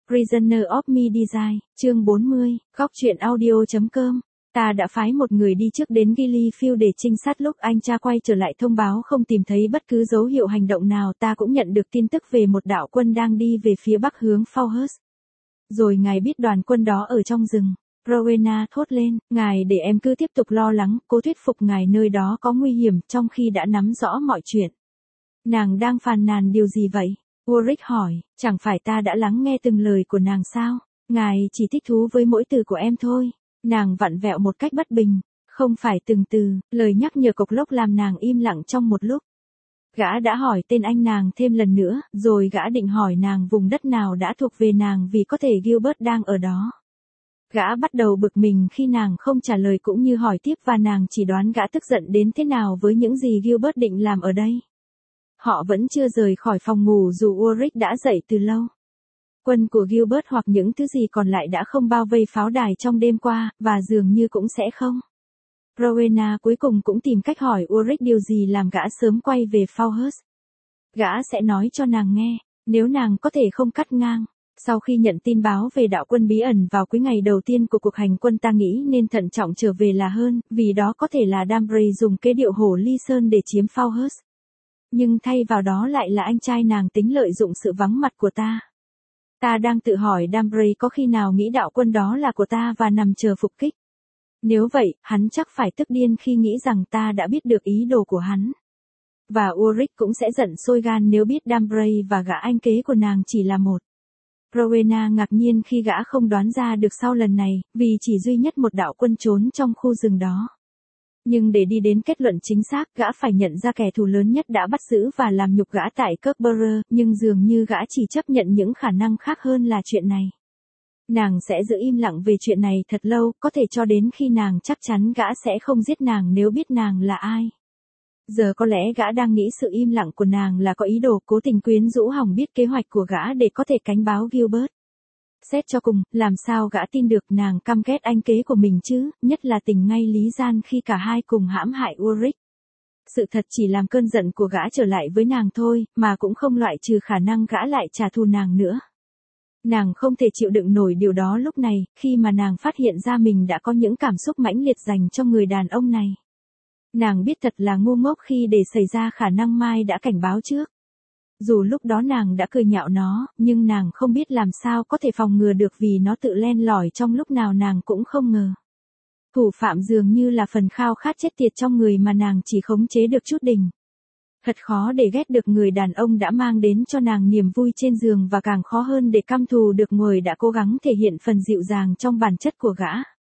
Prisoner of Me Design, chương 40, góc truyện audio.com. Ta đã phái một người đi trước đến Gillyfield để trinh sát. Lúc anh cha quay trở lại thông báo không tìm thấy bất cứ dấu hiệu hành động nào. Ta cũng nhận được tin tức về một đạo quân đang đi về phía bắc hướng Fauhurst. Rồi ngài biết đoàn quân đó ở trong rừng. Rowena thốt lên, ngài để em cứ tiếp tục lo lắng, cố thuyết phục ngài nơi đó có nguy hiểm trong khi đã nắm rõ mọi chuyện. Nàng đang phàn nàn điều gì vậy? Ulrich hỏi, chẳng phải ta đã lắng nghe từng lời của nàng sao? Ngài chỉ thích thú với mỗi từ của em thôi. Nàng vặn vẹo một cách bất bình. Không phải từng từ, lời nhắc nhở cộc lốc làm nàng im lặng trong một lúc. Gã đã hỏi tên anh nàng thêm lần nữa, rồi gã định hỏi nàng vùng đất nào đã thuộc về nàng vì có thể Gilbert đang ở đó. Gã bắt đầu bực mình khi nàng không trả lời cũng như hỏi tiếp và nàng chỉ đoán gã tức giận đến thế nào với những gì Gilbert định làm ở đây. Họ vẫn chưa rời khỏi phòng ngủ dù Ulrich đã dậy từ lâu. Quân của Gilbert hoặc những thứ gì còn lại đã không bao vây pháo đài trong đêm qua, và dường như cũng sẽ không. Rowena cuối cùng cũng tìm cách hỏi Ulrich điều gì làm gã sớm quay về Fauhurst. Gã sẽ nói cho nàng nghe, nếu nàng có thể không cắt ngang. Sau khi nhận tin báo về đạo quân bí ẩn vào cuối ngày đầu tiên của cuộc hành quân, ta nghĩ nên thận trọng trở về là hơn, vì đó có thể là Dambray dùng kế điệu hổ ly sơn để chiếm Fauhurst. Nhưng thay vào đó lại là anh trai nàng tính lợi dụng sự vắng mặt của ta. Ta đang tự hỏi Dambray có khi nào nghĩ đạo quân đó là của ta và nằm chờ phục kích. Nếu vậy, hắn chắc phải tức điên khi nghĩ rằng ta đã biết được ý đồ của hắn. Và Ulrich cũng sẽ giận sôi gan nếu biết Dambray và gã anh kế của nàng chỉ là một. Rowena ngạc nhiên khi gã không đoán ra được sau lần này, vì chỉ duy nhất một đạo quân trốn trong khu rừng đó. Nhưng để đi đến kết luận chính xác, gã phải nhận ra kẻ thù lớn nhất đã bắt giữ và làm nhục gã tại Kirkborough, nhưng dường như gã chỉ chấp nhận những khả năng khác hơn là chuyện này. Nàng sẽ giữ im lặng về chuyện này thật lâu, có thể cho đến khi nàng chắc chắn gã sẽ không giết nàng nếu biết nàng là ai. Giờ có lẽ gã đang nghĩ sự im lặng của nàng là có ý đồ cố tình quyến rũ hỏng biết kế hoạch của gã để có thể cánh báo Gilbert. Xét cho cùng, làm sao gã tin được nàng căm ghét anh kế của mình chứ, nhất là tình ngay lý gian khi cả hai cùng hãm hại Ulrich. Sự thật chỉ làm cơn giận của gã trở lại với nàng thôi, mà cũng không loại trừ khả năng gã lại trả thù nàng nữa. Nàng không thể chịu đựng nổi điều đó lúc này, khi mà nàng phát hiện ra mình đã có những cảm xúc mãnh liệt dành cho người đàn ông này. Nàng biết thật là ngu ngốc khi để xảy ra khả năng Mai đã cảnh báo trước. Dù lúc đó nàng đã cười nhạo nó, nhưng nàng không biết làm sao có thể phòng ngừa được vì nó tự len lỏi trong lúc nào nàng cũng không ngờ. Thủ phạm dường như là phần khao khát chết tiệt trong người mà nàng chỉ khống chế được chút đỉnh. Thật khó để ghét được người đàn ông đã mang đến cho nàng niềm vui trên giường và càng khó hơn để căm thù được người đã cố gắng thể hiện phần dịu dàng trong bản chất của gã.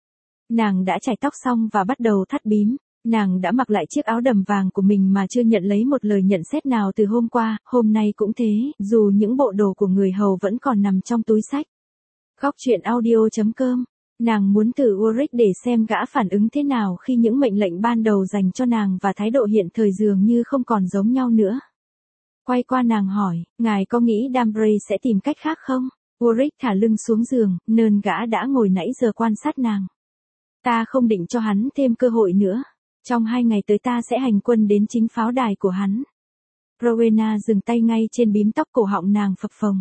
Nàng đã chải tóc xong và bắt đầu thắt bím. Nàng đã mặc lại chiếc áo đầm vàng của mình mà chưa nhận lấy một lời nhận xét nào từ hôm qua, hôm nay cũng thế, dù những bộ đồ của người hầu vẫn còn nằm trong túi xách. Góc truyện audio.com. Nàng muốn thử Ulrich để xem gã phản ứng thế nào khi những mệnh lệnh ban đầu dành cho nàng và thái độ hiện thời dường như không còn giống nhau nữa. Quay qua nàng hỏi, ngài có nghĩ Dambray sẽ tìm cách khác không? Ulrich thả lưng xuống giường, nơn gã đã ngồi nãy giờ quan sát nàng. Ta không định cho hắn thêm cơ hội nữa. Trong 2 ngày tới ta sẽ hành quân đến chính pháo đài của hắn. Rowena dừng tay ngay trên bím tóc cổ họng nàng phập phồng.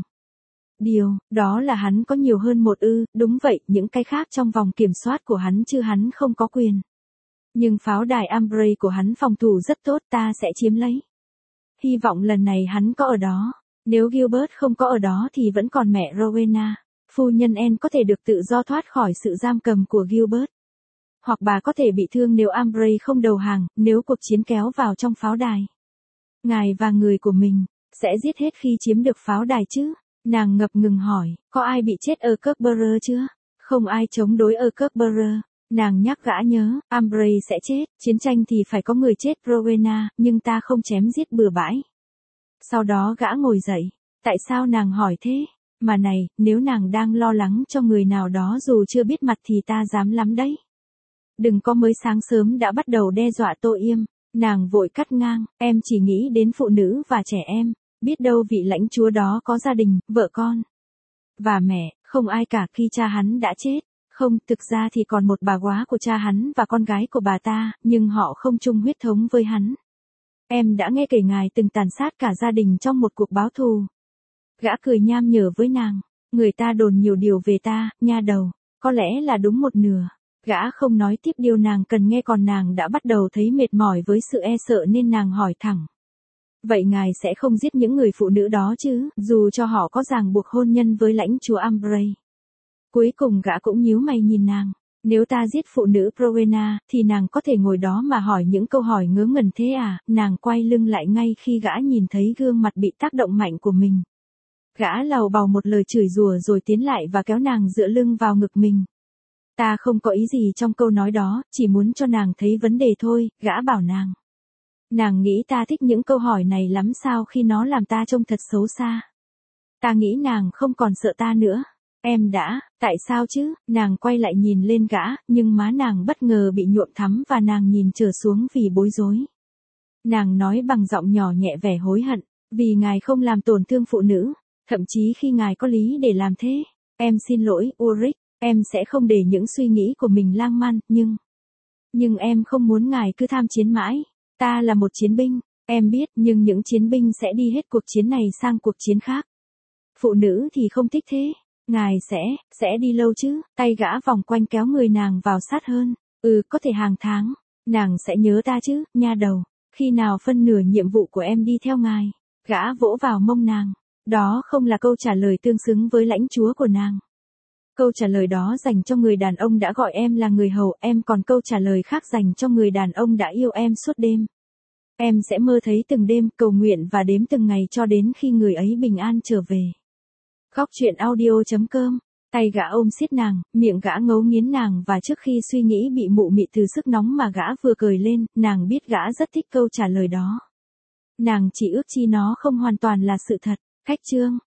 Đó là hắn có nhiều hơn một đúng vậy, những cái khác trong vòng kiểm soát của hắn chứ hắn không có quyền. Nhưng pháo đài Ambray của hắn phòng thủ rất tốt, ta sẽ chiếm lấy. Hy vọng lần này hắn có ở đó. Nếu Gilbert không có ở đó thì vẫn còn mẹ Rowena. Phu nhân Anne có thể được tự do thoát khỏi sự giam cầm của Gilbert. Hoặc bà có thể bị thương nếu Ambray không đầu hàng, nếu cuộc chiến kéo vào trong pháo đài. Ngài và người của mình, sẽ giết hết khi chiếm được pháo đài chứ? Nàng ngập ngừng hỏi, có ai bị chết ở Kirkborough chưa? Không ai chống đối ở Kirkborough. Nàng nhắc gã nhớ, Ambray sẽ chết, chiến tranh thì phải có người chết Rowena, nhưng ta không chém giết bừa bãi. Sau đó gã ngồi dậy. Tại sao nàng hỏi thế? Mà này, nếu nàng đang lo lắng cho người nào đó dù chưa biết mặt thì ta dám lắm đấy. Đừng có mới sáng sớm đã bắt đầu đe dọa Tô Yêm. Nàng vội cắt ngang, em chỉ nghĩ đến phụ nữ và trẻ em. Biết đâu vị lãnh chúa đó có gia đình, vợ con. Và mẹ, không ai cả khi cha hắn đã chết. Không, thực ra thì còn một bà góa của cha hắn và con gái của bà ta, nhưng họ không chung huyết thống với hắn. Em đã nghe kể ngài từng tàn sát cả gia đình trong một cuộc báo thù. Gã cười nham nhở với nàng. Người ta đồn nhiều điều về ta, nha đầu, có lẽ là đúng một nửa. Gã không nói tiếp điều nàng cần nghe còn nàng đã bắt đầu thấy mệt mỏi với sự e sợ nên nàng hỏi thẳng. Vậy ngài sẽ không giết những người phụ nữ đó chứ, dù cho họ có ràng buộc hôn nhân với lãnh chúa Ambrose. Cuối cùng gã cũng nhíu mày nhìn nàng. Nếu ta giết phụ nữ Rowena, thì nàng có thể ngồi đó mà hỏi những câu hỏi ngớ ngẩn thế à? Nàng quay lưng lại ngay khi gã nhìn thấy gương mặt bị tác động mạnh của mình. Gã lầu bầu một lời chửi rủa rồi tiến lại và kéo nàng dựa lưng vào ngực mình. Ta không có ý gì trong câu nói đó, chỉ muốn cho nàng thấy vấn đề thôi, gã bảo nàng. Nàng nghĩ ta thích những câu hỏi này lắm sao khi nó làm ta trông thật xấu xa. Ta nghĩ nàng không còn sợ ta nữa. Em đã, tại sao chứ? Nàng quay lại nhìn lên gã, nhưng má nàng bất ngờ bị nhuộm thắm và nàng nhìn trở xuống vì bối rối. Nàng nói bằng giọng nhỏ nhẹ vẻ hối hận, vì ngài không làm tổn thương phụ nữ, thậm chí khi ngài có lý để làm thế. Em xin lỗi, Ulrich, em sẽ không để những suy nghĩ của mình lang man, nhưng em không muốn ngài cứ tham chiến mãi. Ta là một chiến binh, em biết, nhưng những chiến binh sẽ đi hết cuộc chiến này sang cuộc chiến khác. Phụ nữ thì không thích thế. Ngài sẽ đi lâu chứ, tay gã vòng quanh kéo người nàng vào sát hơn. Có thể hàng tháng. Nàng sẽ nhớ ta chứ, nha đầu. Khi nào phân nửa nhiệm vụ của em đi theo ngài. Gã vỗ vào mông nàng. Đó không là câu trả lời tương xứng với lãnh chúa của nàng. Câu trả lời đó dành cho người đàn ông đã gọi em là người hầu, em còn câu trả lời khác dành cho người đàn ông đã yêu em suốt đêm. Em sẽ mơ thấy từng đêm, cầu nguyện và đếm từng ngày cho đến khi người ấy bình an trở về. Khóc chuyện audio.com. Tay gã ôm siết nàng, miệng gã ngấu nghiến nàng và trước khi suy nghĩ bị mụ mị từ sức nóng mà gã vừa cười lên, nàng biết gã rất thích câu trả lời đó. Nàng chỉ ước chi nó không hoàn toàn là sự thật. Khách chương.